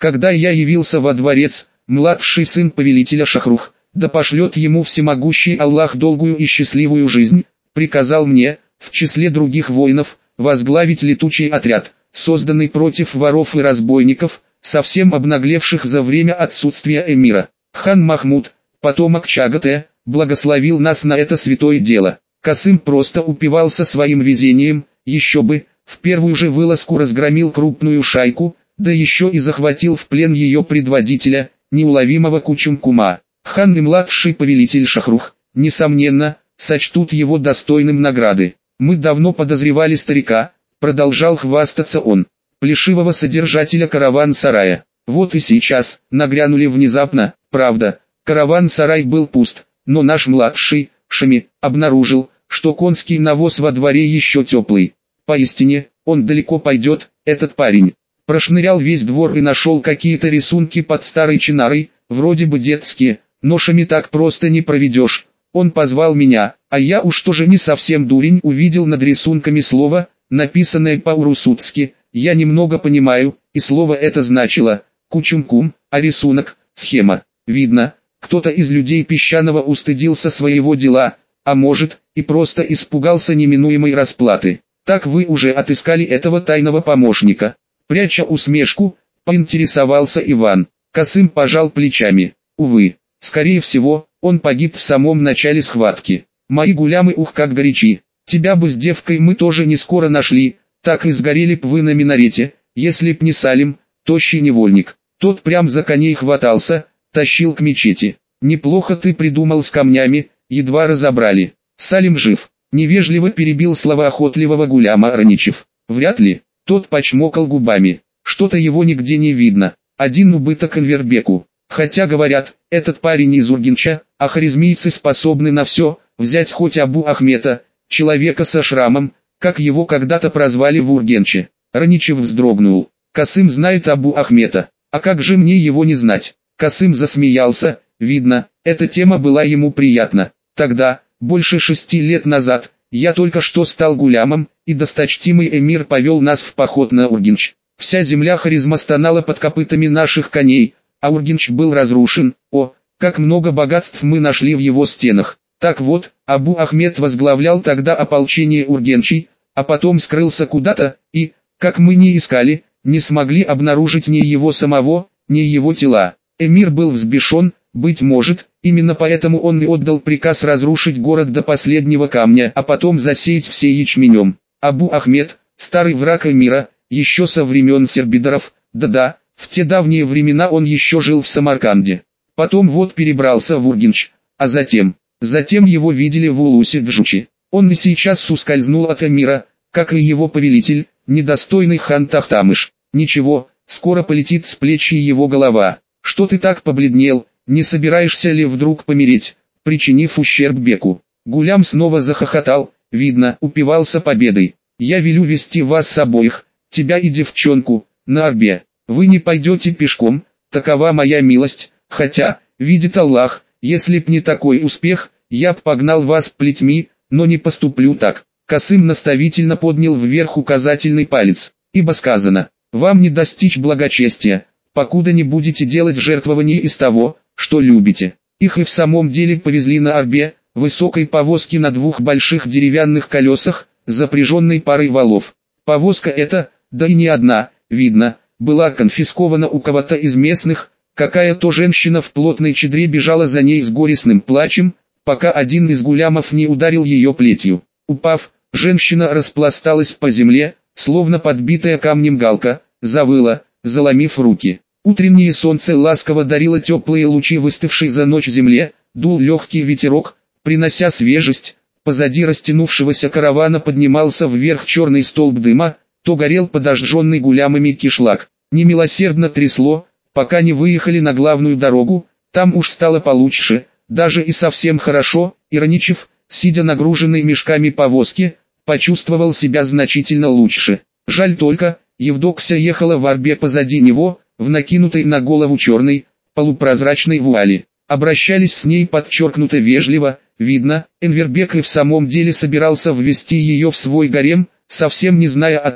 Когда я явился во дворец, младший сын повелителя Шахрух, да пошлет ему всемогущий Аллах долгую и счастливую жизнь, приказал мне, в числе других воинов, возглавить летучий отряд, созданный против воров и разбойников, совсем обнаглевших за время отсутствия эмира. Хан Махмуд, потомок Чагате, благословил нас на это святое дело. Касым просто упивался своим везением, еще бы, в первую же вылазку разгромил крупную шайку, да еще и захватил в плен ее предводителя, неуловимого Кучумкума. Хан и младший повелитель Шахрух, несомненно, сочтут его достойным награды. Мы давно подозревали старика, продолжал хвастаться он, плешивого содержателя караван-сарая. Вот и сейчас, нагрянули внезапно, правда, караван-сарай был пуст, но наш младший, Шами, обнаружил, что конский навоз во дворе еще теплый. Поистине, он далеко пойдет, этот парень. Прошнырял весь двор и нашел какие-то рисунки под старой чинарой, вроде бы детские, но Шами так просто не проведешь. Он позвал меня, а я уж тоже не совсем дурень, увидел над рисунками слово, написанное по-урусутски, я немного понимаю, и слово это значило «Кучумкум», а рисунок – схема. Видно, кто-то из людей песчаного устыдился своего дела, а может, и просто испугался неминуемой расплаты. Так вы уже отыскали этого тайного помощника? Пряча усмешку, поинтересовался Иван. Касым пожал плечами. Увы, скорее всего, он погиб в самом начале схватки. Мои гулямы ух как горячи. Тебя бы с девкой мы тоже не скоро нашли, так и сгорели б вы на минарете, если б не Салим, тощий невольник. Тот прям за коней хватался, тащил к мечети. Неплохо ты придумал с камнями, едва разобрали. Салим жив. Невежливо перебил слова охотливого гуляма Араничев. Вряд ли. Тот почмокал губами. Что-то его нигде не видно. Один убыток Энвербеку. Хотя говорят, этот парень из Ургенча, а харизмийцы способны на все, взять хоть Абу Ахмета, человека со шрамом, как его когда-то прозвали в Ургенче. Раничев вздрогнул. Касым знает Абу Ахмета. А как же мне его не знать? Касым засмеялся. Видно, эта тема была ему приятна. Тогда, больше 6 лет назад, я только что стал гулямом, и досточтимый эмир повел нас в поход на Ургенч. Вся земля Харизма стонала под копытами наших коней, а Ургенч был разрушен. О, как много богатств мы нашли в его стенах. Так вот, Абу Ахмед возглавлял тогда ополчение ургенчей, а потом скрылся куда-то, и, как мы не искали, не смогли обнаружить ни его самого, ни его тела. Эмир был взбешен, быть может, именно поэтому он и отдал приказ разрушить город до последнего камня, а потом засеять все ячменем. Абу Ахмед, старый враг эмира, еще со времен сербидоров, да-да, в те давние времена он еще жил в Самарканде. Потом вот перебрался в Ургенч, а затем его видели в Улусе-Джучи. Он и сейчас ускользнул от эмира, как и его повелитель, недостойный хан Тахтамыш. Ничего, скоро полетит с плеч его голова. Что ты так побледнел, не собираешься ли вдруг помереть, причинив ущерб Беку? Гулям снова захохотал, видно, упивался победой. Я велю вести вас обоих, тебя и девчонку, на Арбе. Вы не пойдете пешком, такова моя милость, хотя, видит Аллах, если б не такой успех, я б погнал вас плетьми, но не поступлю так. Касым наставительно поднял вверх указательный палец, ибо сказано, вам не достичь благочестия, покуда не будете делать жертвование из того, что любите. Их и в самом деле повезли на Арбе, высокой повозке на 2 больших деревянных колесах, запряженной парой валов. Повозка эта, да и не одна, видно, была конфискована у кого-то из местных, какая-то женщина в плотной чадре бежала за ней с горестным плачем, пока один из гулямов не ударил ее плетью. Упав, женщина распласталась по земле, словно подбитая камнем галка, завыла, заломив руки. Утреннее солнце ласково дарило теплые лучи выставшей за ночь земле, дул легкий ветерок, принося свежесть. Позади растянувшегося каравана поднимался вверх черный столб дыма, то горел подожженный гулямами кишлак. Немилосердно трясло, пока не выехали на главную дорогу, там уж стало получше, даже и совсем хорошо, и Раничев, сидя нагруженной мешками повозки, почувствовал себя значительно лучше. Жаль только, Евдокся ехала в арбе позади него, в накинутой на голову черной, полупрозрачной вуали. Обращались с ней подчеркнуто вежливо, видно, Энвербек и в самом деле собирался ввести ее в свой гарем, совсем не зная о том,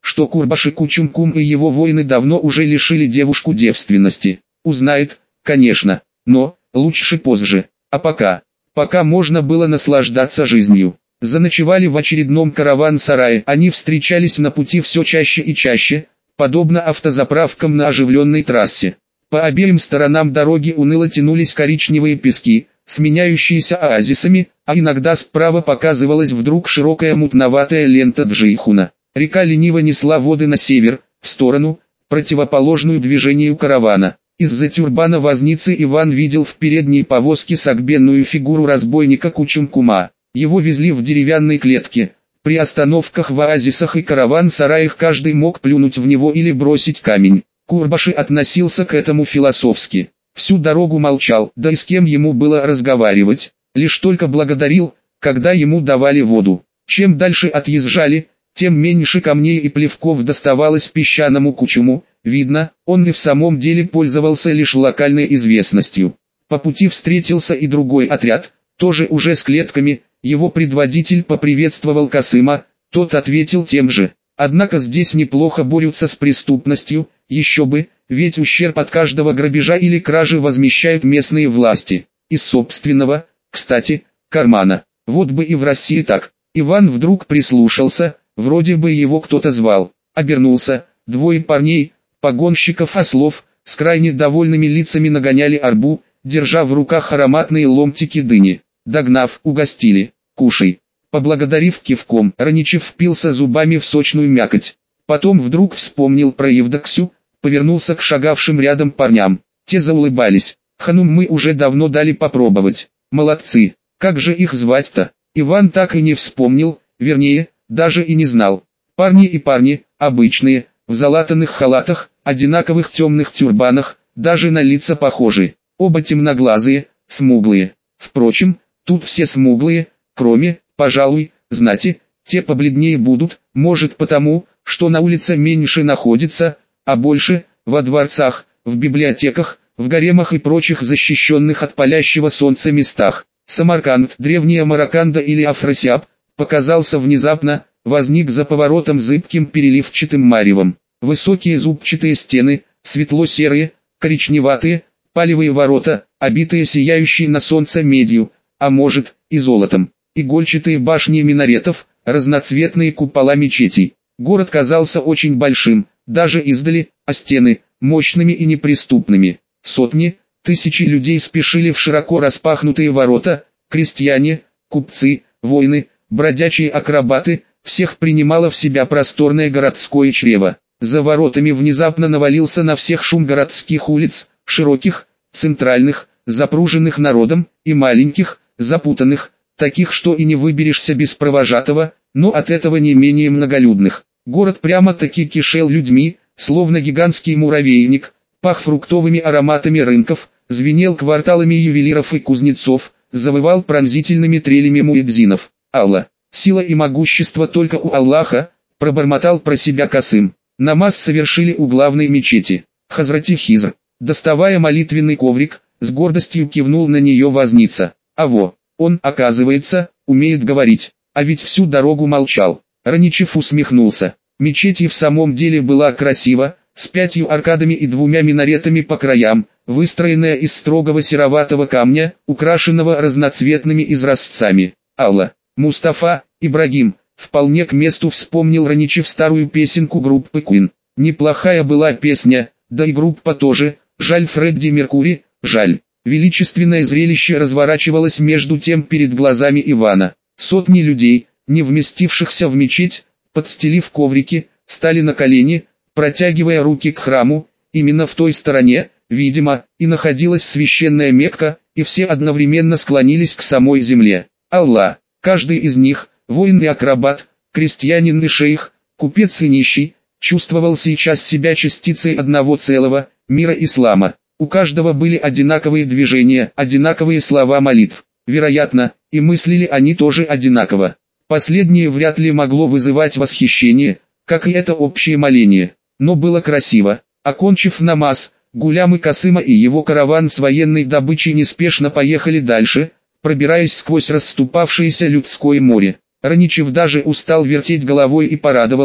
что Курбаши Кучумкум и его воины давно уже лишили девушку девственности. Узнает, конечно, но лучше позже. А пока можно было наслаждаться жизнью. Заночевали в очередном караван-сарае. Они встречались на пути все чаще и чаще, подобно автозаправкам на оживленной трассе. По обеим сторонам дороги уныло тянулись коричневые пески, сменяющиеся оазисами, а иногда справа показывалась вдруг широкая мутноватая лента Джейхуна. Река лениво несла воды на север, в сторону, противоположную движению каравана. Из-за тюрбана возницы Иван видел в передней повозке согбенную фигуру разбойника Кучумкума. Его везли в деревянной клетке. При остановках в оазисах и караван-сараях каждый мог плюнуть в него или бросить камень. Курбаши относился к этому философски. Всю дорогу молчал, да и с кем ему было разговаривать, лишь только благодарил, когда ему давали воду. Чем дальше отъезжали, тем меньше камней и плевков доставалось песчаному Кучуму. Видно, он и в самом деле пользовался лишь локальной известностью. По пути встретился и другой отряд, тоже уже с клетками. Его предводитель поприветствовал Касыма, тот ответил тем же. Однако здесь неплохо борются с преступностью, еще бы, ведь ущерб от каждого грабежа или кражи возмещают местные власти. Из собственного, кстати, кармана. Вот бы и в России так. Иван вдруг прислушался, вроде бы его кто-то звал. Обернулся, двое парней, погонщиков ослов, с крайне довольными лицами нагоняли арбу, держа в руках ароматные ломтики дыни. Догнав, угостили. «Кушай». Поблагодарив кивком, Раничев впился зубами в сочную мякоть. Потом вдруг вспомнил про Евдоксю, повернулся к шагавшим рядом парням. Те заулыбались. «Ханум, мы уже давно дали попробовать. Молодцы. Как же их звать-то?» Иван так и не вспомнил, вернее, даже и не знал. Парни, обычные, в залатанных халатах, одинаковых темных тюрбанах, даже на лица похожи. Оба темноглазые, смуглые. Впрочем, тут все смуглые, кроме, пожалуй, знати, те побледнее будут, может потому, что на улице меньше находится, а больше, во дворцах, в библиотеках, в гаремах и прочих защищенных от палящего солнца местах. Самарканд, древняя Мараканда или Афросиаб, показался внезапно, возник за поворотом зыбким переливчатым маревом. Высокие зубчатые стены, светло-серые, коричневатые, палевые ворота, обитые сияющей на солнце медью, а может, и золотом. Игольчатые башни минаретов, разноцветные купола мечетей. Город казался очень большим, даже издали, а стены – мощными и неприступными. Сотни, тысячи людей спешили в широко распахнутые ворота, крестьяне, купцы, воины, бродячие акробаты, всех принимало в себя просторное городское чрево. За воротами внезапно навалился на всех шум городских улиц, широких, центральных, запруженных народом, и маленьких, запутанных, таких, что и не выберешься без провожатого, но от этого не менее многолюдных. Город прямо-таки кишел людьми, словно гигантский муравейник, пах фруктовыми ароматами рынков, звенел кварталами ювелиров и кузнецов, завывал пронзительными трелями муэдзинов. «Алла, сила и могущество только у Аллаха», пробормотал про себя Касым. Намаз совершили у главной мечети. Хазрати Хизр, доставая молитвенный коврик, с гордостью кивнул на нее возница. А во, он, оказывается, умеет говорить, а ведь всю дорогу молчал. Раничев усмехнулся. Мечеть и в самом деле была красива, с 5 аркадами и 2 минаретами по краям, выстроенная из строгого сероватого камня, украшенного разноцветными изразцами. Алла, Мустафа, Ибрагим, вполне к месту вспомнил Раничев старую песенку группы Queen. Неплохая была песня, да и группа тоже, жаль Фредди Меркури, жаль. Величественное зрелище разворачивалось между тем перед глазами Ивана. Сотни людей, не вместившихся в мечеть, подстелив коврики, стали на колени, протягивая руки к храму. Именно в той стороне, видимо, и находилась священная Мекка, и все одновременно склонились к самой земле. Аллах, каждый из них, воин и акробат, крестьянин и шейх, купец и нищий, чувствовал сейчас себя частицей одного целого, мира ислама. У каждого были одинаковые движения, одинаковые слова молитв. Вероятно, и мыслили они тоже одинаково. Последнее вряд ли могло вызывать восхищение, как и это общее моление. Но было красиво. Окончив намаз, Гулям и Касыма и его караван с военной добычей неспешно поехали дальше, пробираясь сквозь расступавшееся людское море. Раничев даже устал вертеть головой и порадовался,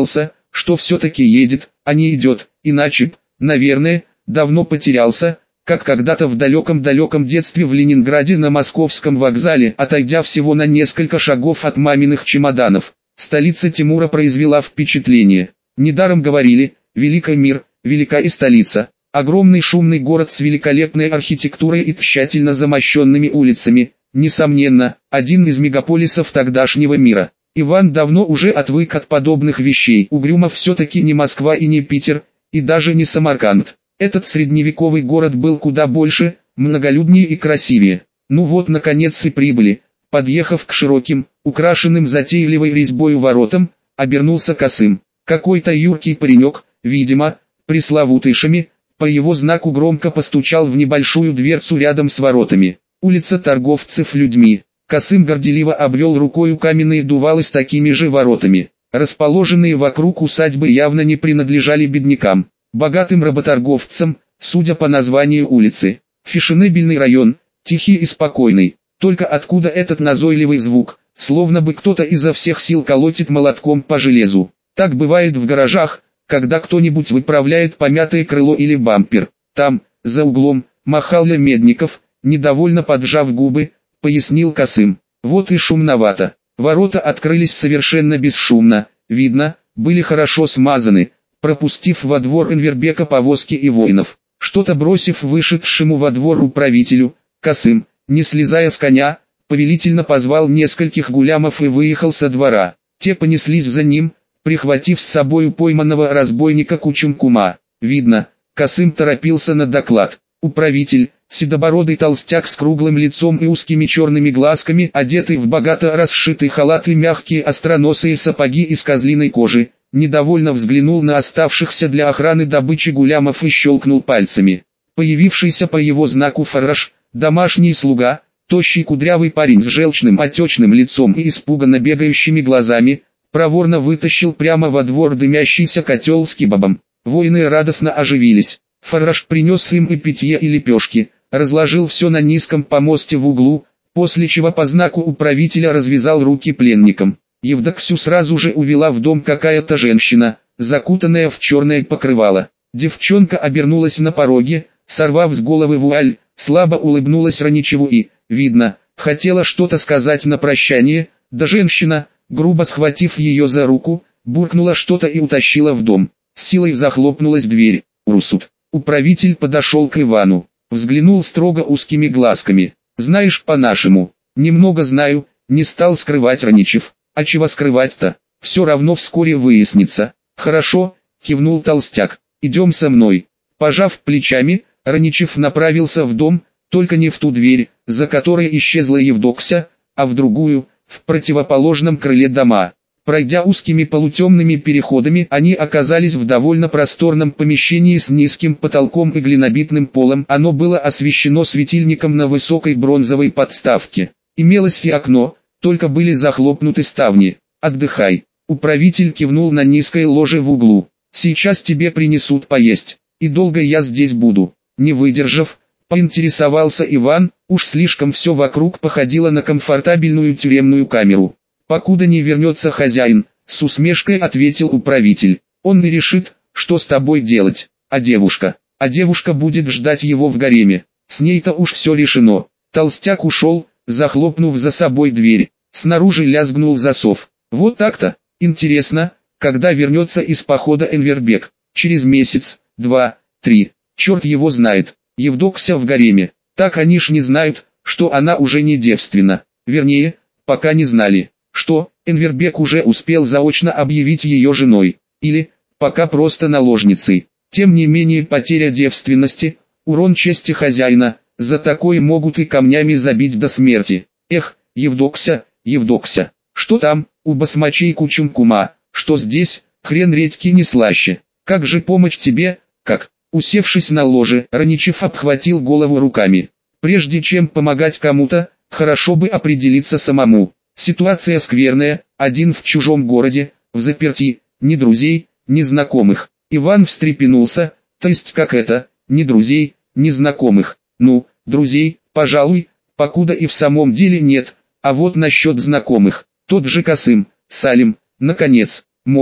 что все-таки едет, а не идет, иначе б, наверное, давно потерялся, как когда-то в далеком-далеком детстве в Ленинграде на Московском вокзале, отойдя всего на несколько шагов от маминых чемоданов. Столица Тимура произвела впечатление. Недаром говорили, великий мир, велика и столица. Огромный шумный город с великолепной архитектурой и тщательно замощенными улицами, несомненно, один из мегаполисов тогдашнего мира. Иван давно уже отвык от подобных вещей. Угрюмов все-таки не Москва и не Питер, и даже не Самарканд. Этот средневековый город был куда больше, многолюднее и красивее. Ну вот наконец и прибыли. Подъехав к широким, украшенным затейливой резьбой воротам, обернулся косым. Какой-то юркий паренек, видимо, пресловутый Шами, по его знаку громко постучал в небольшую дверцу рядом с воротами. Улица торговцев людьми. Косым горделиво обвел рукою каменные дувалы с такими же воротами. Расположенные вокруг усадьбы явно не принадлежали беднякам, богатым работорговцам, судя по названию улицы. Фешенебельный район, тихий и спокойный. Только откуда этот назойливый звук, словно бы кто-то изо всех сил колотит молотком по железу. Так бывает в гаражах, когда кто-нибудь выправляет помятое крыло или бампер. Там, за углом, махалля Медников, недовольно поджав губы, пояснил Косым. Вот и шумновато. Ворота открылись совершенно бесшумно, видно, были хорошо смазаны, пропустив во двор Энвербека повозки и воинов. Что-то бросив вышедшему во двор управителю, Косым, не слезая с коня, повелительно позвал нескольких гулямов и выехал со двора. Те понеслись за ним, прихватив с собою пойманного разбойника Кучумкума. Видно, Косым торопился на доклад. Управитель, седобородый толстяк с круглым лицом и узкими черными глазками, одетый в богато расшитый халат и мягкие остроносые сапоги из козлиной кожи, недовольно взглянул на оставшихся для охраны добычи гулямов и щелкнул пальцами. Появившийся по его знаку фарраж, домашний слуга, тощий кудрявый парень с желчным отечным лицом и испуганно бегающими глазами, проворно вытащил прямо во двор дымящийся котел с кебабом. Воины радостно оживились. Фарраж принес им и питье и лепешки, разложил все на низком помосте в углу, после чего по знаку управителя развязал руки пленникам. Евдоксю сразу же увела в дом какая-то женщина, закутанная в черное покрывало. Девчонка обернулась на пороге, сорвав с головы вуаль, слабо улыбнулась Раничеву и, видно, хотела что-то сказать на прощание, да женщина, грубо схватив ее за руку, буркнула что-то и утащила в дом. С силой захлопнулась дверь. Урсут. Управитель подошел к Ивану, взглянул строго узкими глазками. «Знаешь по-нашему?» «Немного знаю», не стал скрывать Раничев. «А чего скрывать-то? Все равно вскоре выяснится». «Хорошо», кивнул толстяк, «идем со мной». Пожав плечами, Раничев направился в дом, только не в ту дверь, за которой исчезла Евдокся, а в другую, в противоположном крыле дома. Пройдя узкими полутемными переходами, они оказались в довольно просторном помещении с низким потолком и глинобитным полом. Оно было освещено светильником на высокой бронзовой подставке. Имелось и окно, только были захлопнуты ставни. «Отдыхай». Управитель кивнул на низкое ложе в углу. «Сейчас тебе принесут поесть. И долго я здесь буду?» Не выдержав, поинтересовался Иван, уж слишком все вокруг походило на комфортабельную тюремную камеру. «Покуда не вернется хозяин», с усмешкой ответил управитель. «Он и решит, что с тобой делать. А девушка? А девушка будет ждать его в гареме. С ней-то уж все решено». Толстяк ушел, захлопнув за собой дверь. Снаружи лязгнул засов. «Вот так-то. Интересно, когда вернется из похода Энвербек? Через месяц, 2, 3. Черт его знает. Евдокся в гареме. Так они ж не знают, что она уже не девственна. Вернее, пока не знали, что Энвербек уже успел заочно объявить ее женой. Или, пока просто наложницей. Тем не менее потеря девственности, урон чести хозяина, за такое могут и камнями забить до смерти. Эх, Евдокся, Евдокся, что там, у басмачей Кучумкума, что здесь, хрен редьки не слаще. Как же помочь тебе, как? Усевшись на ложе, Раничев обхватил голову руками. Прежде чем помогать кому-то, хорошо бы определиться самому. Ситуация скверная, один в чужом городе, в заперти, ни друзей, ни знакомых. Иван встрепенулся, то есть как это, ни друзей, ни знакомых. Ну, друзей, пожалуй, покуда и в самом деле нет, а вот насчет знакомых. Тот же Косым, Салим, наконец, может,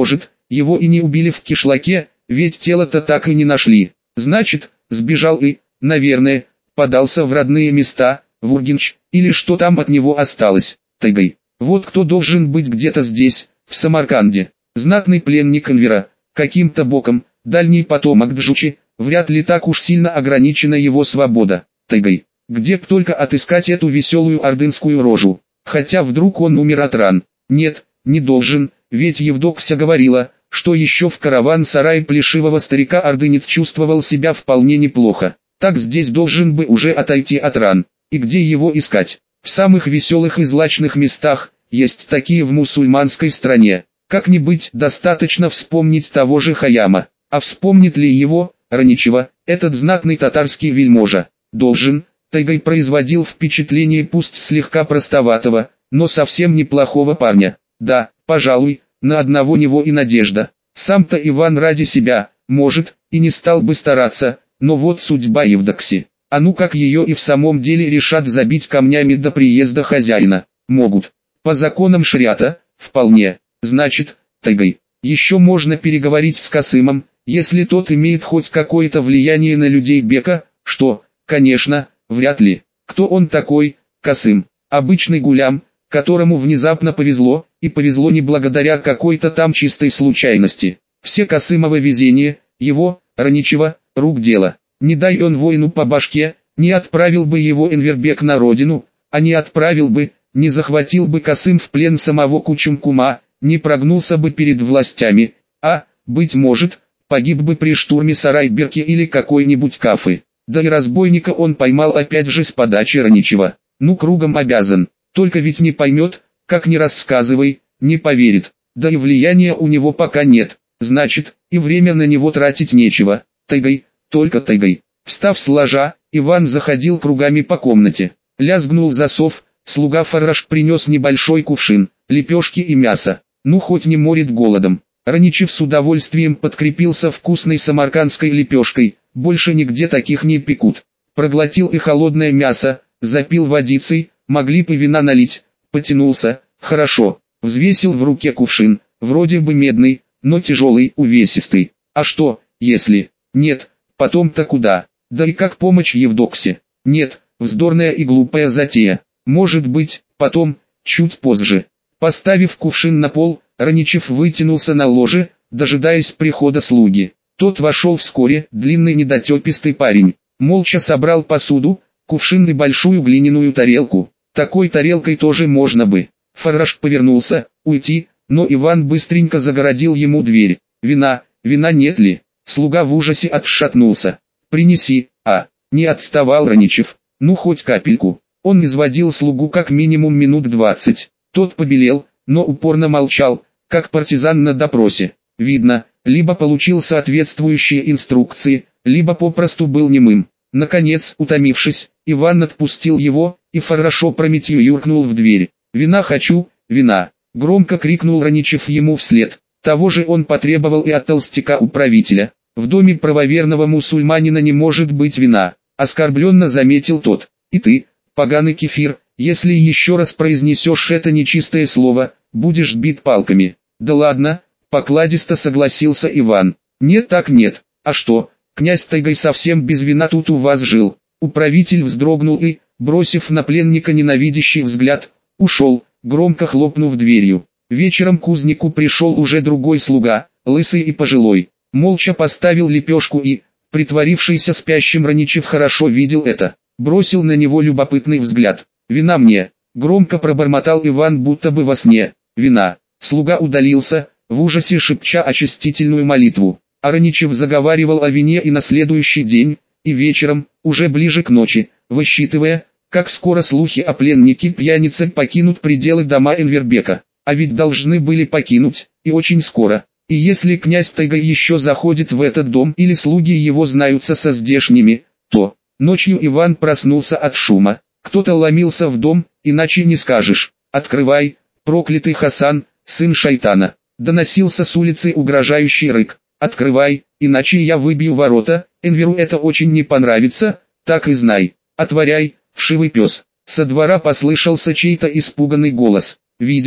его и не убили в кишлаке, ведь тело-то так и не нашли. Значит, сбежал и, наверное, подался в родные места, в Ургенч, или что там от него осталось, тайгой. Вот кто должен быть где-то здесь, в Самарканде. Знатный пленник Энвера, каким-то боком, дальний потомок Джучи, вряд ли так уж сильно ограничена его свобода, тайгой. Где б только отыскать эту веселую ордынскую рожу, хотя вдруг он умер от ран. Нет, не должен, ведь Евдокся говорила, что еще в караван-сарае плешивого старика ордынец чувствовал себя вполне неплохо. Так здесь должен бы уже отойти от ран. И где его искать? В самых веселых и злачных местах, есть такие в мусульманской стране. Как-нибудь достаточно вспомнить того же Хаяма. А вспомнит ли его, Раничева, этот знатный татарский вельможа? Должен. Тайгай производил впечатление пусть слегка простоватого, но совсем неплохого парня. Да, пожалуй, на одного него и надежда. Сам-то Иван ради себя, может, и не стал бы стараться, но вот судьба Евдокси. А ну как ее и в самом деле решат забить камнями до приезда хозяина? Могут. По законам шариата, вполне. Значит, Тайгай, еще можно переговорить с Касымом, если тот имеет хоть какое-то влияние на людей Бека, что, конечно, вряд ли. Кто он такой, Касым? Обычный гулям, которому внезапно повезло, и повезло не благодаря какой-то там чистой случайности. Все Касымово везение, его, Раничева, рук дело. Не дай он воину по башке, не отправил бы его Энвербек на родину, а не отправил бы, не захватил бы Касым в плен самого Кучумкума, не прогнулся бы перед властями, а, быть может, погиб бы при штурме Сарайберки или какой-нибудь Кафы. Да и разбойника он поймал опять же с подачи Раничева. Ну кругом обязан, только ведь не поймет, как ни рассказывай, не поверит. Да и влияния у него пока нет, значит, и время на него тратить нечего. Тайгай, только тайгай. Встав с ложа, Иван заходил кругами по комнате. Лязгнул засов, слуга Фарраш принес небольшой кувшин, лепешки и мясо. Ну хоть не морит голодом. Раничев с удовольствием подкрепился вкусной самаркандской лепешкой, больше нигде таких не пекут. Проглотил и холодное мясо, запил водицей, могли бы вина налить, потянулся, хорошо, взвесил в руке кувшин, вроде бы медный, но тяжелый, увесистый. А что, если... Нет, потом-то куда? Да и как помочь Евдоксе? Нет, вздорная и глупая затея. Может быть, потом, чуть позже. Поставив кувшин на пол, Раничев вытянулся на ложе, дожидаясь прихода слуги. Тот вошел вскоре, длинный недотепистый парень. Молча собрал посуду, кувшин и большую глиняную тарелку. Такой тарелкой тоже можно бы. Фарраш повернулся, уйти, но Иван быстренько загородил ему дверь. Вина нет ли? Слуга в ужасе отшатнулся. Принеси, не отставал Раничев. Ну хоть капельку. Он изводил слугу как минимум минут 20. Тот побелел, но упорно молчал, как партизан на допросе. Видно, либо получил соответствующие инструкции, либо попросту был немым. Наконец, утомившись, Иван отпустил его, и Фарраш опрометью юркнул в дверь. «Вина хочу, вина!» — громко крикнул Раничев ему вслед. Того же он потребовал и от толстяка-управителя. «В доме правоверного мусульманина не может быть вина», — оскорбленно заметил тот. «И ты, поганый кефир, если еще раз произнесешь это нечистое слово, будешь бит палками». «Да ладно», — покладисто согласился Иван. «Нет так нет, а что, князь Тайгай совсем без вина тут у вас жил». Управитель вздрогнул и, бросив на пленника ненавидящий взгляд, ушел, громко хлопнув дверью. Вечером к кузнику пришел уже другой слуга, лысый и пожилой. Молча поставил лепешку и, притворившийся спящим Раничев хорошо видел это, бросил на него любопытный взгляд. «Вина мне», — громко пробормотал Иван будто бы во сне. «Вина». Слуга удалился, в ужасе шепча очистительную молитву. А Раничев заговаривал о вине и на следующий день, и вечером, уже ближе к ночи, высчитывая, как скоро слухи о пленнике-пьянице покинут пределы дома Энвербека. А ведь должны были покинуть, и очень скоро. И если князь Тайгай еще заходит в этот дом или слуги его знаются со здешними, то... Ночью Иван проснулся от шума. Кто-то ломился в дом, иначе не скажешь. «Открывай, проклятый Хасан, сын шайтана!» Доносился с улицы угрожающий рык. «Открывай, иначе я выбью ворота, Энверу это очень не понравится, так и знай. Отворяй, вшивый пес!» Со двора послышался чей-то испуганный голос. Видимо,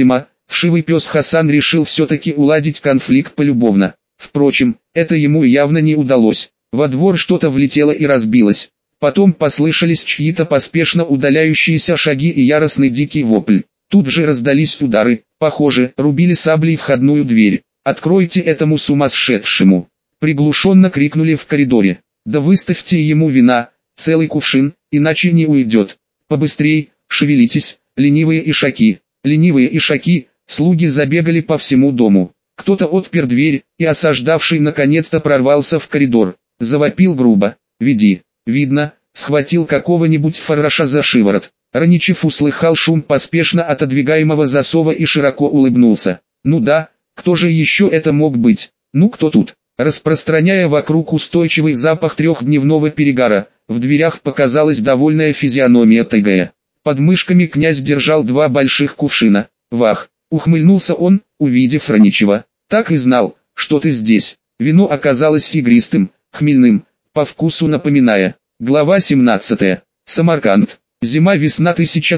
Вшивый пес Хасан решил все-таки уладить конфликт полюбовно. Впрочем, это ему явно не удалось. Во двор что-то влетело и разбилось. Потом послышались чьи-то поспешно удаляющиеся шаги и яростный дикий вопль. Тут же раздались удары, похоже, рубили саблей входную дверь. «Откройте этому сумасшедшему!» Приглушенно крикнули в коридоре. «Да выставьте ему вина, целый кувшин, иначе не уйдет. Побыстрей, шевелитесь, ленивые ишаки!» Ленивые ишаки, слуги забегали по всему дому. Кто-то отпер дверь, и осаждавший наконец-то прорвался в коридор. Завопил грубо: «Веди!» Видно, схватил какого-нибудь фарраша за шиворот. Раничев услыхал шум поспешно отодвигаемого засова и широко улыбнулся. «Ну да, кто же еще это мог быть? Ну кто тут?» Распространяя вокруг устойчивый запах трехдневного перегара, в дверях показалась довольная физиономия Тайгая. Под мышками князь держал два больших кувшина. «Вах!» — ухмыльнулся он, увидев Раничева. «Так и знал, что ты здесь». Вино оказалось игристым, хмельным, по вкусу напоминая. Глава 17. Самарканд. Зима-весна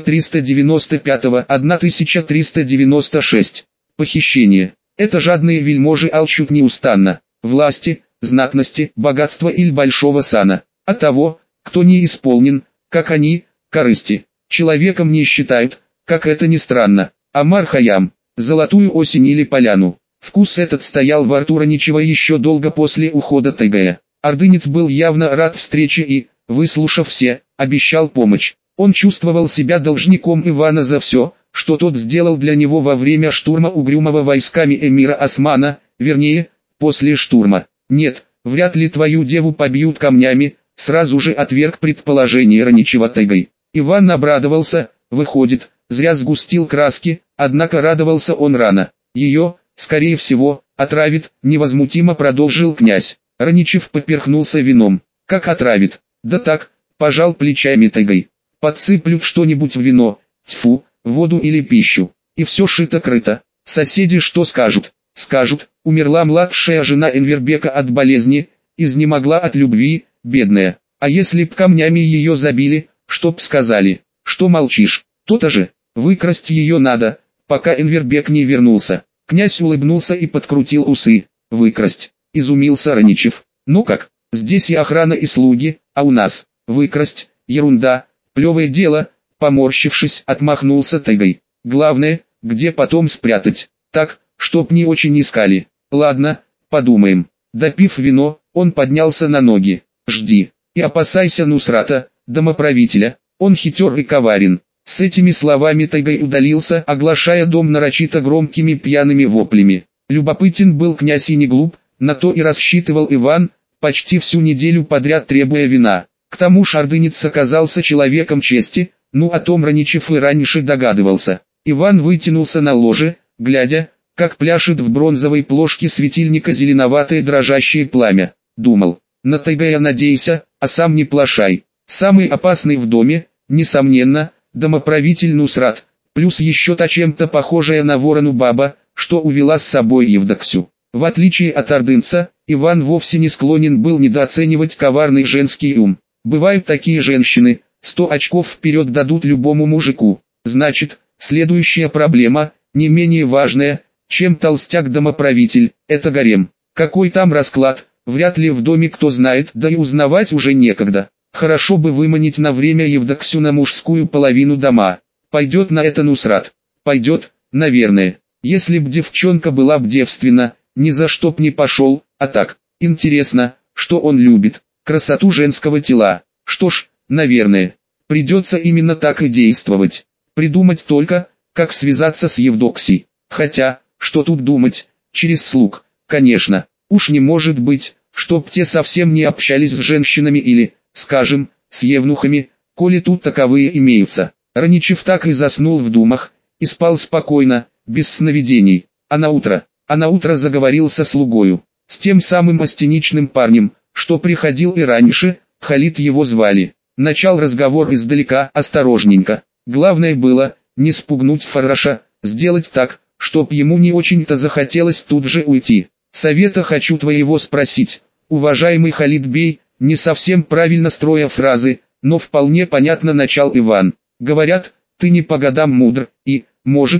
1395-1396. Похищение. Это жадные вельможи алчут неустанно. Власти, знатности, богатства или большого сана. А того, кто не исполнен, как они, корысти. Человеком не считают, как это ни странно. Омар Хайям. Золотую осень или поляну. Вкус этот стоял во рту Раничева еще долго после ухода Тайгая. Ордынец был явно рад встрече и, выслушав все, обещал помощь. Он чувствовал себя должником Ивана за все, что тот сделал для него во время штурма угрюмого войсками эмира Османа, вернее, после штурма. «Нет, вряд ли твою деву побьют камнями», сразу же отверг предположение Раничева Тайгай. Иван обрадовался, выходит, зря сгустил краски, однако радовался он рано. «Ее, скорее всего, отравит», невозмутимо продолжил князь. Раничев поперхнулся вином. «Как отравит?» «Да так», пожал плечами Тайгай. «Подсыплют что-нибудь в вино, тьфу, воду или пищу, и все шито-крыто. Соседи что скажут?» «Скажут, умерла младшая жена Энвербека от болезни, изнемогла от любви, бедная. А если б камнями ее забили, что б сказали? Что молчишь? То-то же, выкрасть ее надо, пока Энвербек не вернулся». Князь улыбнулся и подкрутил усы. «Выкрасть?» — изумился Раничев. «Ну как, здесь и охрана и слуги, а у нас, выкрасть, ерунда, плевое дело», поморщившись, отмахнулся Тайгай. «Главное, где потом спрятать, так, чтоб не очень искали. Ладно, подумаем». Допив вино, он поднялся на ноги. «Жди, и опасайся Нусрата, домоправителя, он хитер и коварен». С этими словами Тайгай удалился, оглашая дом нарочито громкими пьяными воплями. Любопытен был князь и не глуп, на то и рассчитывал Иван, почти всю неделю подряд требуя вина. К тому же ордынец оказался человеком чести, о том Раничев и раньше догадывался. Иван вытянулся на ложе, глядя, как пляшет в бронзовой плошке светильника зеленоватое дрожащее пламя. Думал: на Тайгая надейся, а сам не плашай. Самый опасный в доме, несомненно, домоправитель Нусрат, плюс еще та чем-то похожая на ворону баба, что увела с собой Евдоксю. В отличие от ордынца, Иван вовсе не склонен был недооценивать коварный женский ум. Бывают такие женщины, 100 очков вперед дадут любому мужику. Значит, следующая проблема, не менее важная, чем толстяк-домоправитель, это гарем. Какой там расклад, вряд ли в доме кто знает, да и узнавать уже некогда. Хорошо бы выманить на время Евдоксю на мужскую половину дома. Пойдет на это Нусрат? Пойдет, наверное. Если б девчонка была б девственна, ни за что б не пошел, а так, интересно, что он любит, красоту женского тела. Что ж, наверное, придется именно так и действовать. Придумать только, как связаться с Евдоксией. Хотя, что тут думать, через слуг, конечно. Уж не может быть, чтоб те совсем не общались с женщинами или, скажем, с евнухами, коли тут таковые имеются. Раничев так и заснул в думах, и спал спокойно, без сновидений. А на утро заговорил со слугою, с тем самым остеничным парнем, что приходил и раньше, Халид его звали. Начал разговор издалека, осторожненько. Главное было, не спугнуть фарраша, сделать так, чтоб ему не очень-то захотелось тут же уйти. «Совета хочу твоего спросить, уважаемый Халид бей», не совсем правильно строя фразы, но вполне понятно начал Иван. «Говорят, ты не по годам мудр, и, может,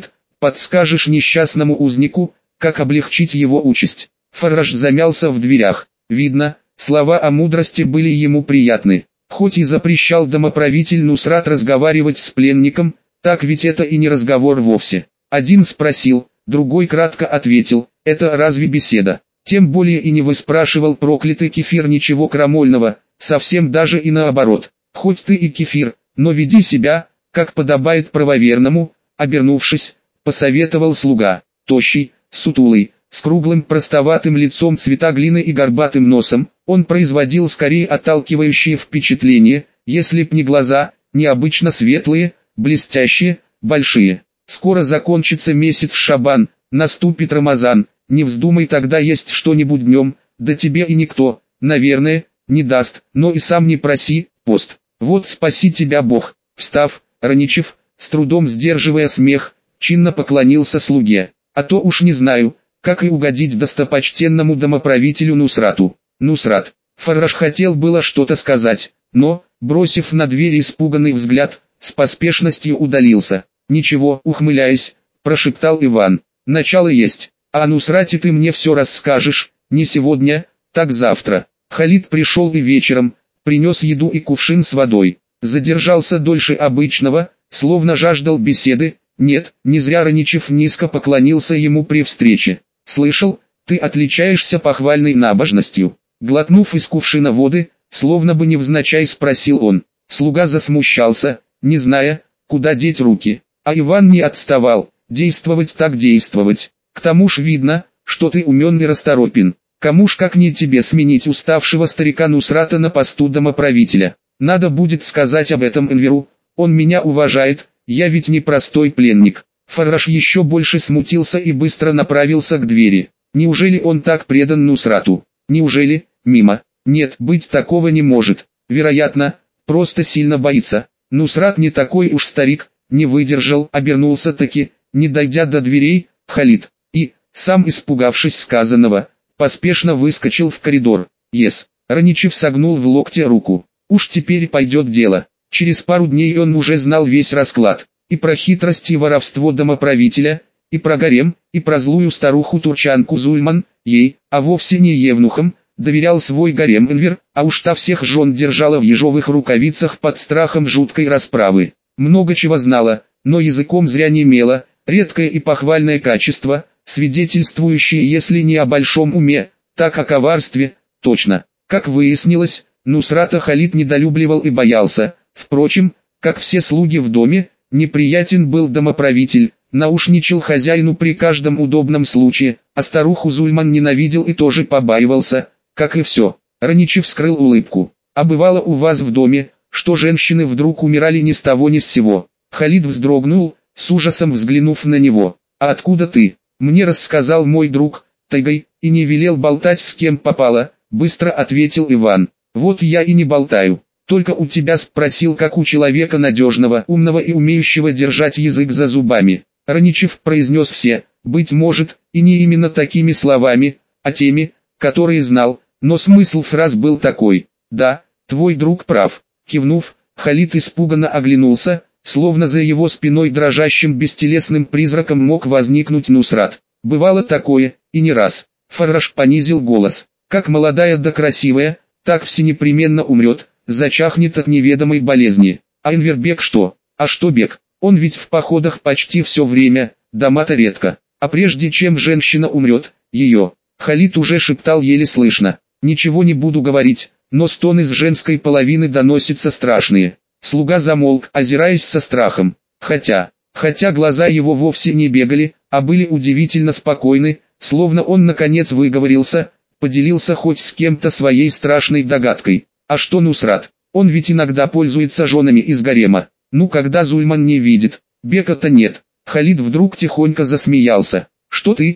подскажешь несчастному узнику, как облегчить его участь. Фарраж замялся в дверях. Видно, слова о мудрости были ему приятны. Хоть и запрещал домоправитель Нусрат разговаривать с пленником, так ведь это и не разговор вовсе. Один спросил, другой кратко ответил, это разве беседа? Тем более и не выспрашивал проклятый кефир ничего крамольного, совсем даже и наоборот. Хоть ты и кефир, но веди себя, как подобает правоверному, обернувшись, посоветовал слуга, тощий, сутулый, с круглым простоватым лицом цвета глины и горбатым носом, он производил скорее отталкивающее впечатление, если б не глаза, необычно светлые, блестящие, большие. Скоро закончится месяц Шабан, наступит Рамазан, не вздумай тогда есть что-нибудь днем, да тебе и никто, наверное, не даст, но и сам не проси, пост. Вот спаси тебя Бог. Встав, Раничев, с трудом сдерживая смех, чинно поклонился слуге. А то уж не знаю, как и угодить достопочтенному домоправителю Нусрату. Нусрат. Фарраж хотел было что-то сказать, но, бросив на дверь испуганный взгляд, с поспешностью удалился. «Ничего», ухмыляясь, прошептал Иван. «Начало есть, а о Нусрате ты мне все расскажешь, не сегодня, так завтра». Халид пришел и вечером, принес еду и кувшин с водой. Задержался дольше обычного, словно жаждал беседы. Нет, не зря Раничев низко поклонился ему при встрече. «Слышал, ты отличаешься похвальной набожностью». Глотнув из кувшина воды, словно бы невзначай спросил он. Слуга засмущался, не зная, куда деть руки. А Иван не отставал, действовать так действовать. К тому ж видно, что ты умен и расторопен. Кому ж как не тебе сменить уставшего старика Нусрата на посту домоправителя. Надо будет сказать об этом Энверу, он меня уважает, я ведь не простой пленник. Фарраж еще больше смутился и быстро направился к двери. Неужели он так предан Нусрату? Неужели, мимо? Нет, быть такого не может. Вероятно, просто сильно боится. Нусрат не такой уж старик, не выдержал, обернулся таки, не дойдя до дверей, Халид. И, сам испугавшись сказанного, поспешно выскочил в коридор. Раничев согнул в локте руку. Уж теперь пойдет дело. Через пару дней он уже знал весь расклад. И про хитрость и воровство домоправителя, и про гарем, и про злую старуху-турчанку Зульман, ей, а вовсе не евнухам, доверял свой гарем Энвер, а уж та всех жен держала в ежовых рукавицах под страхом жуткой расправы. Много чего знала, но языком зря не имела, редкое и похвальное качество, свидетельствующее если не о большом уме, так о коварстве, точно. Как выяснилось, Нусрата Халид недолюбливал и боялся, впрочем, как все слуги в доме, неприятен был домоправитель, наушничал хозяину при каждом удобном случае, а старуху Зульман ненавидел и тоже побаивался, как и все. Раничев скрыл улыбку. «А бывало у вас в доме, что женщины вдруг умирали ни с того ни с сего?» Халид вздрогнул, с ужасом взглянув на него. «А откуда ты?» «Мне рассказал мой друг, Тайгай, и не велел болтать с кем попало», быстро ответил Иван. «Вот я и не болтаю. Только у тебя спросил, как у человека надежного, умного и умеющего держать язык за зубами». Раничев произнес все, быть может, и не именно такими словами, а теми, которые знал, но смысл фраз был такой. «Да, твой друг прав». Кивнув, Халид испуганно оглянулся, словно за его спиной дрожащим бестелесным призраком мог возникнуть Нусрат. Бывало такое, и не раз. Фарраж понизил голос. Как молодая да красивая, так все непременно умрет, зачахнет от неведомой болезни. А Энвербек что? А что Бек? Он ведь в походах почти все время, дома-то редко. А прежде чем женщина умрет, ее. Халид уже шептал еле слышно. Ничего не буду говорить, но стоны с женской половины доносятся страшные. Слуга замолк, озираясь со страхом. Хотя глаза его вовсе не бегали, а были удивительно спокойны, словно он наконец выговорился, поделился хоть с кем-то своей страшной догадкой. А что Нусрат? Он ведь иногда пользуется женами из гарема. Ну когда Зульман не видит, Бека-то нет. Халид вдруг тихонько засмеялся. Что ты?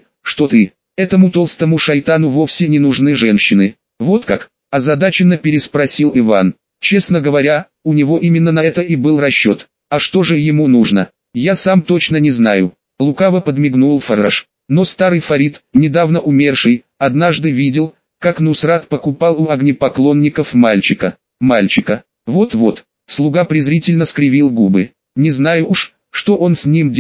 Этому толстому шайтану вовсе не нужны женщины. Вот как? Озадаченно переспросил Иван. Честно говоря, у него именно на это и был расчет. А что же ему нужно? Я сам точно не знаю. Лукаво подмигнул Фарраж. Но старый Фарид, недавно умерший, однажды видел, как Нусрат покупал у огнепоклонников мальчика. Мальчика. Вот-вот. Слуга презрительно скривил губы. Не знаю уж, что он с ним делал,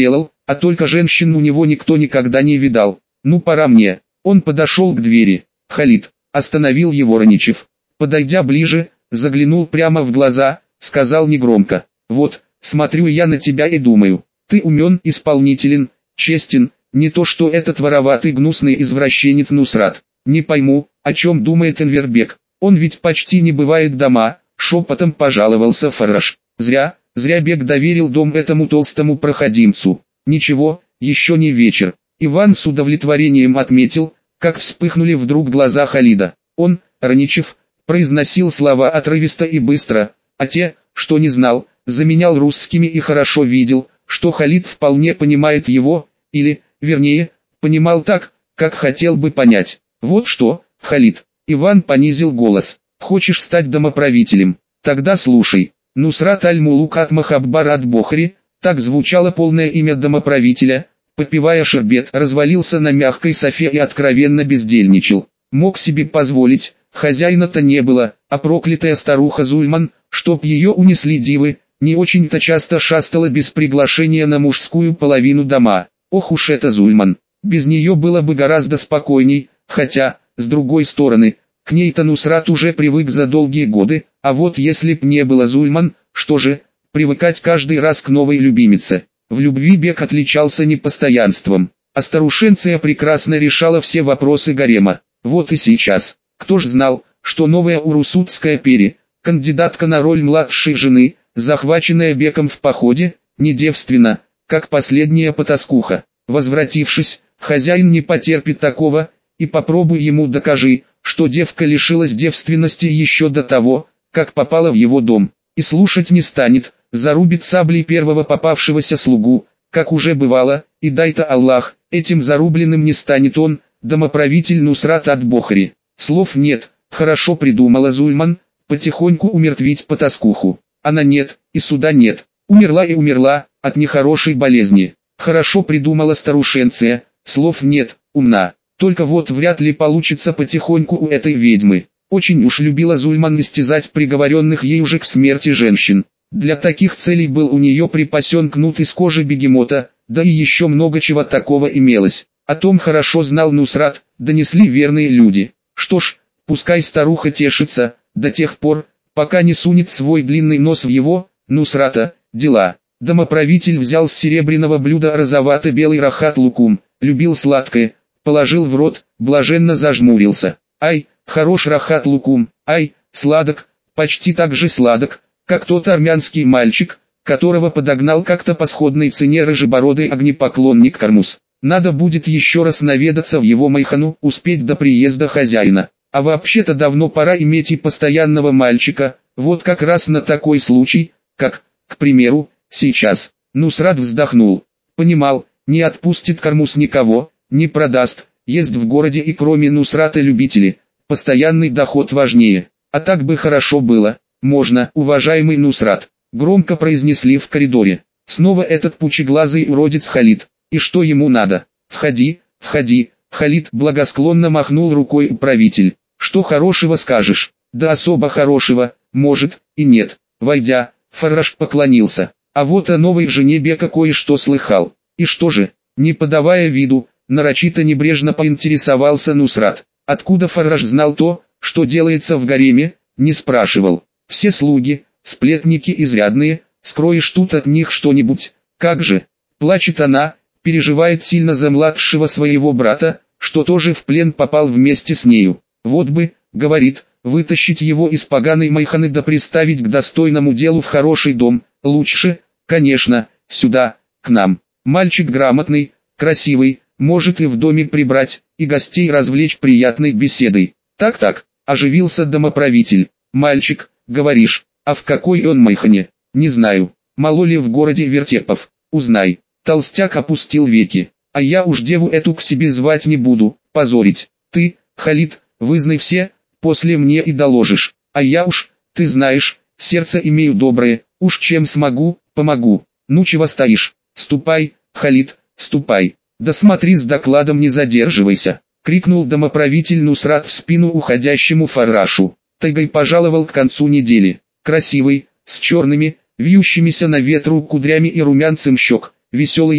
а только женщин у него никто никогда не видал. Ну пора мне. Он подошел к двери. Халид остановил его Раничев. Подойдя ближе, заглянул прямо в глаза, сказал негромко: «Вот, смотрю я на тебя и думаю, ты умен, исполнителен, честен, не то что этот вороватый гнусный извращенец Нусрат. Не пойму, о чем думает Энвербек, он ведь почти не бывает дома», шепотом пожаловался Фарраш. «Зря Бек доверил дом этому толстому проходимцу. Ничего, еще не вечер». Иван с удовлетворением отметил, как вспыхнули вдруг глаза Халида. Он, Раничев, произносил слова отрывисто и быстро, а те, что не знал, заменял русскими и хорошо видел, что Халид вполне понимает его, или, вернее, понимал так, как хотел бы понять. «Вот что, Халид», Иван понизил голос, «хочешь стать домоправителем? Тогда слушай. Нусрат аль-Мулук ат-Махаббар ат-Бохари», так звучало полное имя домоправителя, попивая шербет, развалился на мягкой софе и откровенно бездельничал. Мог себе позволить, хозяина-то не было, а проклятая старуха Зульман, чтоб ее унесли дивы, не очень-то часто шастала без приглашения на мужскую половину дома. Ох уж эта Зульман, без нее было бы гораздо спокойней, хотя, с другой стороны, к ней-то Нусрат уже привык за долгие годы, а вот если б не было Зульман, что же, привыкать каждый раз к новой любимице. В любви Бек отличался непостоянством, а старушенция прекрасно решала все вопросы гарема. Вот и сейчас, кто ж знал, что новая урусутская Пери, кандидатка на роль младшей жены, захваченная Беком в походе, не девственна, как последняя потаскуха. Возвратившись, хозяин не потерпит такого, и попробуй ему докажи, что девка лишилась девственности еще до того, как попала в его дом, и слушать не станет, зарубит саблей первого попавшегося слугу, как уже бывало, и дай-то Аллах, этим зарубленным не станет он, домоправитель Нусрат ат-Бохари. Слов нет, хорошо придумала Зульман, потихоньку умертвить потаскуху. Она нет, и суда нет, умерла и умерла, от нехорошей болезни. Хорошо придумала старушенция, слов нет, умна. Только вот вряд ли получится потихоньку у этой ведьмы. Очень уж любила Зульман истязать приговоренных ей уже к смерти женщин. Для таких целей был у нее припасен кнут из кожи бегемота, да и еще много чего такого имелось. О том хорошо знал Нусрат, донесли верные люди. Что ж, пускай старуха тешится, до тех пор, пока не сунет свой длинный нос в его, Нусрата, дела. Домоправитель взял с серебряного блюда розовато-белый рахат-лукум, любил сладкое, положил в рот, блаженно зажмурился. Ай, хорош рахат-лукум, ай, сладок, почти так же сладок, как тот армянский мальчик, которого подогнал как-то по сходной цене рыжебородый огнепоклонник Кармус. Надо будет еще раз наведаться в его майхану, успеть до приезда хозяина. А вообще-то давно пора иметь и постоянного мальчика, вот как раз на такой случай, как, к примеру, сейчас. Нусрат вздохнул. Понимал, не отпустит Кармус никого, не продаст, есть в городе и кроме Нусрата любители, постоянный доход важнее. А так бы хорошо было. «Можно, уважаемый Нусрат», — громко произнесли в коридоре. Снова этот пучеглазый уродец Халид. И что ему надо? «Входи, входи», — Халид благосклонно махнул рукой управитель. «Что хорошего скажешь?» «Да особо хорошего, может, и нет». Войдя, Фарраш поклонился. А вот о новой жене Бека кое-что слыхал. И что же? Не подавая виду, нарочито небрежно поинтересовался Нусрат. Откуда Фарраш знал то, что делается в гареме, не спрашивал. Все слуги, сплетники изрядные, скроешь тут от них что-нибудь. Как же? Плачет она, переживает сильно за младшего своего брата, что тоже в плен попал вместе с нею. Вот бы, говорит, вытащить его из поганой майханы да приставить к достойному делу в хороший дом. Лучше, конечно, сюда, к нам. Мальчик грамотный, красивый, может и в доме прибрать, и гостей развлечь приятной беседой. Так-так, оживился домоправитель. Мальчик, говоришь, а в какой он майхане? Не знаю, мало ли в городе вертепов, узнай. Толстяк опустил веки. А я уж деву эту к себе звать не буду, позорить. Ты, Халид, вызнай все, после мне и доложишь. А я уж, ты знаешь, сердце имею доброе, уж чем смогу, помогу. Ну чего стоишь? Ступай, Халид, ступай. Да смотри, с докладом не задерживайся, крикнул домоправитель Нусрат в спину уходящему Фаррашу. Тайгой пожаловал к концу недели. Красивый, с черными, вьющимися на ветру кудрями и румянцем щек, веселый и,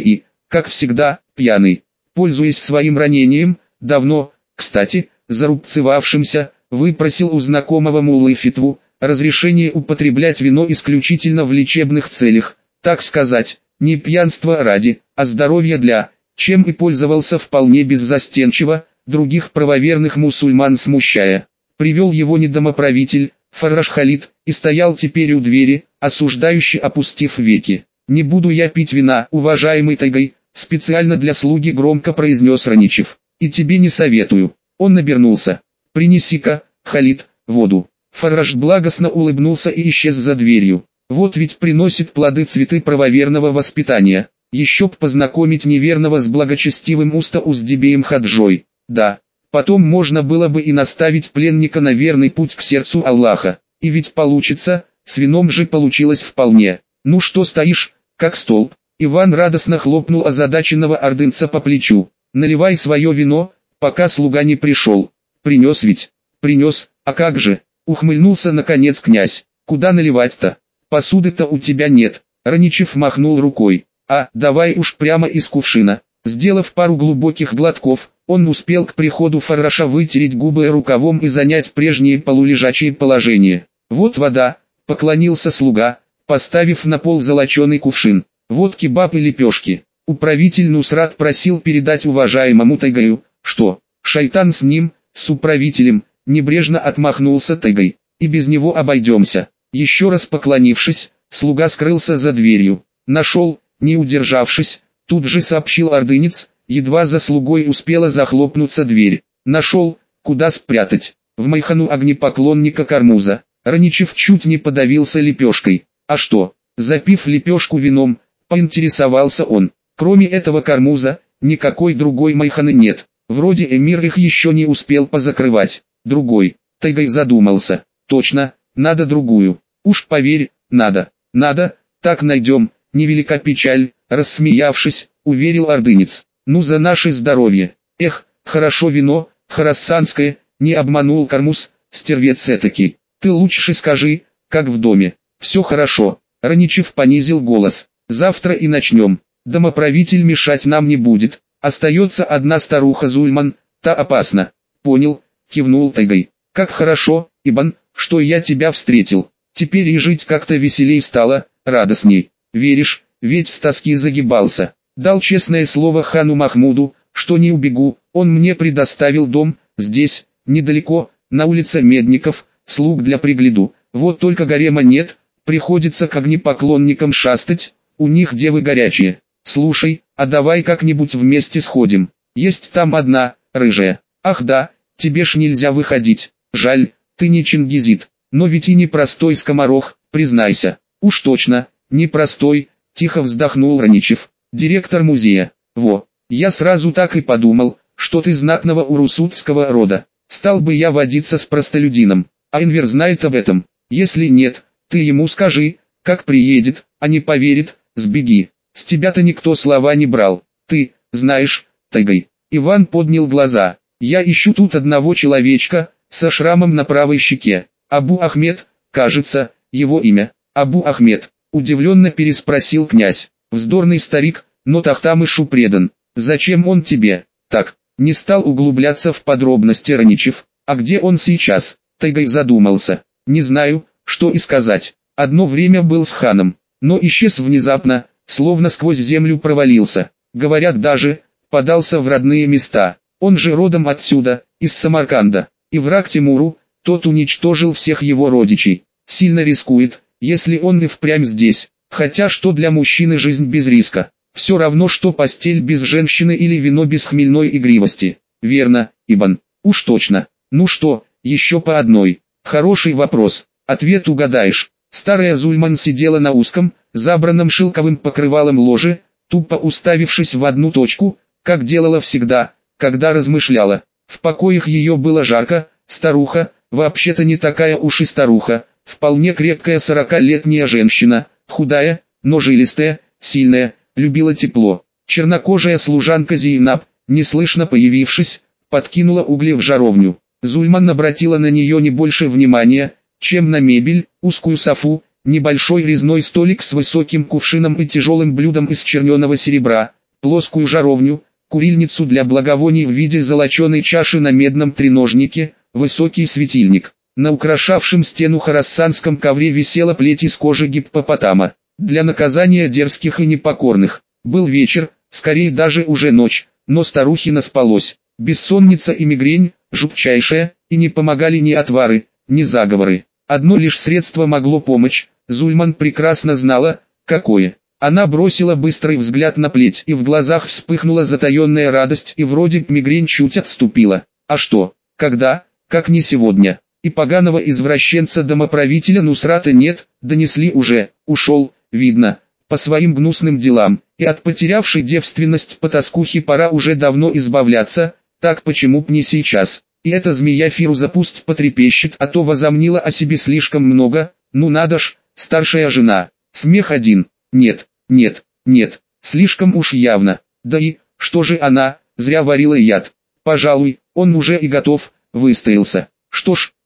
как всегда, пьяный. Пользуясь своим ранением, давно, кстати, зарубцевавшимся, выпросил у знакомого муллы Фитву разрешение употреблять вино исключительно в лечебных целях, так сказать, не пьянство ради, а здоровья для, чем и пользовался вполне беззастенчиво, других правоверных мусульман смущая. Привел его недомоправитель, Фарраш Халид, и стоял теперь у двери, осуждающий, опустив веки. «Не буду я пить вина, уважаемый Тайгай», специально для слуги громко произнес Раничев. «И тебе не советую». Он обернулся. «Принеси-ка, Халид, воду». Фарраш благостно улыбнулся и исчез за дверью. Вот ведь приносит плоды цветы правоверного воспитания. Еще б познакомить неверного с благочестивым Уста-Уздебеем Хаджой. Да, потом можно было бы и наставить пленника на верный путь к сердцу Аллаха. И ведь получится, с вином же получилось вполне. «Ну что стоишь, как столб?» Иван радостно хлопнул озадаченного ордынца по плечу. «Наливай свое вино, пока слуга не пришел». «Принес ведь?» «Принес, а как же?» Ухмыльнулся наконец князь. «Куда наливать-то? Посуды-то у тебя нет». Раничев махнул рукой. Давай уж прямо из кувшина». Сделав пару глубоких глотков, он успел к приходу Фарраша вытереть губы рукавом и занять прежнее полулежачее положение. «Вот вода», — поклонился слуга, поставив на пол золоченый кувшин. «Вот кебаб и лепешки». Управитель Нусрат просил передать уважаемому Тайгаю, что «шайтан с ним, с управителем», небрежно отмахнулся Тайгай. «И без него обойдемся». Еще раз поклонившись, слуга скрылся за дверью. «Нашел», не удержавшись, тут же сообщил ордынец, едва за слугой успела захлопнуться дверь. «Нашел, куда спрятать». В майхану огнепоклонника Кармуза. Раничев чуть не подавился лепешкой. «А что?» Запив лепешку вином, поинтересовался он. «Кроме этого Кармуза, никакой другой майханы нет. Вроде эмир их еще не успел позакрывать». «Другой». Тайгай задумался. «Точно, надо другую». «Уж поверь, надо». «Надо, так найдем, невелика печаль», рассмеявшись, уверил ордынец. «Ну за наше здоровье». «Эх, хорошо вино, харассанское», не обманул Кармуз, стервец этакий. «Ты лучше скажи, как в доме». «Все хорошо». Раничев понизил голос. «Завтра и начнем. Домоправитель мешать нам не будет. Остается одна старуха Зульман, та опасна». «Понял», кивнул Тайгай. «Как хорошо, Ибн, что я тебя встретил. Теперь и жить как-то веселей стало, радостней. Веришь, ведь с тоски загибался. Дал честное слово хану Махмуду, что не убегу. Он мне предоставил дом, здесь, недалеко, на улице Медников, слуг для пригляду. Вот только гарема нет, приходится к огнепоклонникам шастать, у них девы горячие. Слушай, а давай как-нибудь вместе сходим. Есть там одна, рыжая. Ах да, тебе ж нельзя выходить. Жаль, ты не чингизит, но ведь и не простой скоморох, признайся». «Уж точно, не простой», тихо вздохнул Раничев. «Директор музея. Во, я сразу так и подумал, что ты знатного урусутского рода. Стал бы я водиться с простолюдином, а Энвер знает об этом. Если нет, ты ему скажи, как приедет, а не поверит, сбеги. С тебя-то никто слова не брал. Ты, знаешь, Тайгай». Иван поднял глаза. «Я ищу тут одного человечка, со шрамом на правой щеке. Абу Ахмед, кажется, его имя». «Абу Ахмед», удивленно переспросил князь. «Вздорный старик, но Тахтамышу предан. Зачем он тебе?» «Так». Не стал углубляться в подробности Раничев. «А где он сейчас?» Тайгай задумался. «Не знаю, что и сказать. Одно время был с ханом, но исчез внезапно, словно сквозь землю провалился. Говорят даже, подался в родные места. Он же родом отсюда, из Самарканда. И враг Тимуру, тот уничтожил всех его родичей. Сильно рискует, если он и впрямь здесь. Хотя что для мужчины жизнь без риска? Все равно что постель без женщины или вино без хмельной игривости». «Верно, Ибн. Уж точно. Ну что, еще по одной?» «Хороший вопрос. Ответ угадаешь». Старая Зульман сидела на узком, забранном шелковым покрывалом ложе, тупо уставившись в одну точку, как делала всегда, когда размышляла. В покоях ее было жарко, старуха, вообще-то не такая уж и старуха, вполне крепкая 40-летняя женщина, худая, но жилистая, сильная, любила тепло. Чернокожая служанка Зейнаб, неслышно появившись, подкинула угли в жаровню. Зульман обратила на нее не больше внимания, чем на мебель, узкую софу, небольшой резной столик с высоким кувшином и тяжелым блюдом из черненого серебра, плоскую жаровню, курильницу для благовоний в виде золоченой чаши на медном треножнике, высокий светильник. На украшавшем стену харассанском ковре висела плеть из кожи гиппопотама. Для наказания дерзких и непокорных. Был вечер, скорее даже уже ночь, но старухина спалось. Бессонница и мигрень, жутчайшая, и не помогали ни отвары, ни заговоры. Одно лишь средство могло помочь, Зульман прекрасно знала, какое. Она бросила быстрый взгляд на плеть, и в глазах вспыхнула затаенная радость, и вроде мигрень чуть отступила. А что, когда, как не сегодня? И поганого извращенца-домоправителя Нусрата нет, донесли уже, ушел, видно, по своим гнусным делам, и от потерявшей девственность потаскухи пора уже давно избавляться, так почему б не сейчас? И эта змея Фируза пусть потрепещет, а то возомнила о себе слишком много, ну надо ж, старшая жена. Смех один. Нет, нет, нет, слишком уж явно. Да и, что же она, зря варила яд. Пожалуй, он уже и готов, выстоялся. Что ж,